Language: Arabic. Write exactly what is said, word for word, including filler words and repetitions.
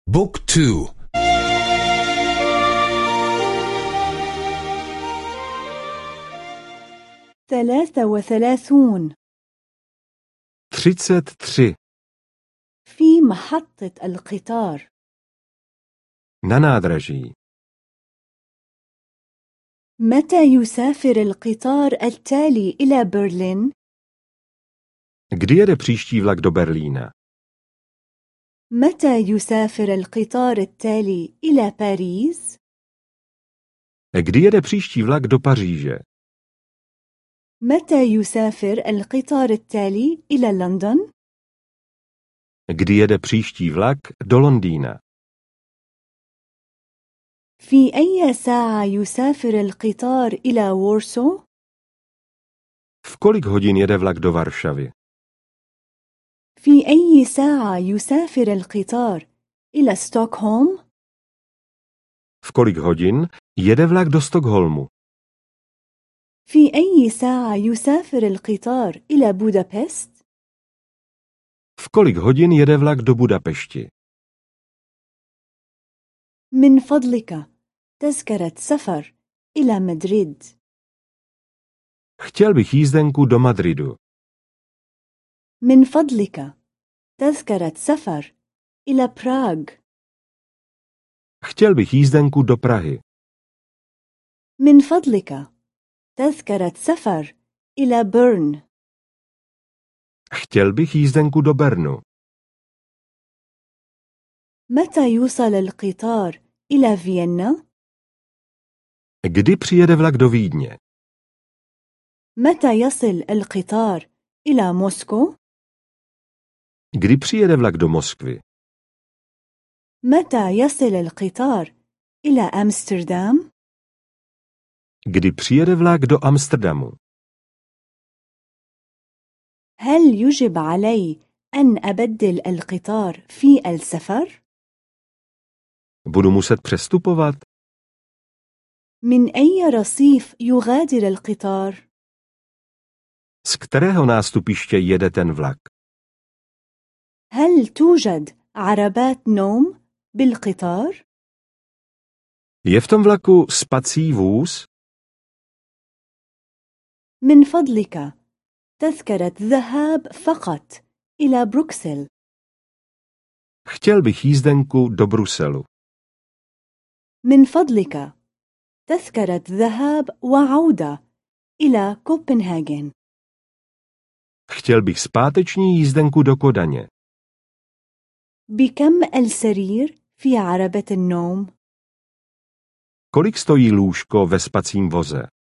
بوك تو. ثلاثة وثلاثون. třicet tři. في محطة القطار. Na nádraží. متى يسافر القطار التالي إلى برلين؟ Kdy jede příští vlak do Berlína? متى يسافر القطار التالي إلى باريس؟ Kdy jede příští vlak do Paříže? متى يسافر القطار التالي إلى لندن؟ Kdy jede příští vlak do Londýna? في أي ساعة يسافر القطار إلى وورسو؟ V kolik hodin jede vlak do Varšavy? في أي ساعة يسافر القطار إلى ستوكهولم؟ V kolik hodin jede vlak do Stockholmu? في أي ساعة يسافر القطار إلى بودابست؟ V kolik hodin jede vlak do Budapešti? من فضلك تذكرة سفر إلى مدريد. Chtěl bych jízdenku do Madridu. من فضلك تذكرة سفر إلى براغ. Chtěl bych jízdenku do Prahy. من فضلك تذكرة سفر إلى بيرن. Chtěl bych jízdenku do Bernu. متى يوصل القطار إلى فيينا؟ Kdy přijede vlak do Vídně? متى يصل القطار إلى موسكو؟ Kdy přijede vlak do Moskvy? متى يصل القطار إلى أمستردام؟ Kdy přijede vlak do Amsterdamu? هل يجب علي أن أبدل القطار في السفر؟ Budu muset přestupovat? من أي رصيف يغادر القطار؟ Z kterého nástupiště jede ten vlak? هل توجد عربات نوم بالقطار؟ Je v tom vlaku spací vůz? من فضلك تذكرة ذهاب فقط إلى بروكسل. Chtěl bych jízdenku do Bruselu. من فضلك تذكرة ذهاب وعودة إلى كوبنهاجن. Chtěl bych zpáteční jízdenku do Kodaně. بكم السرير في عربة النوم؟ Kolik stojí lůžko ve spacím voze?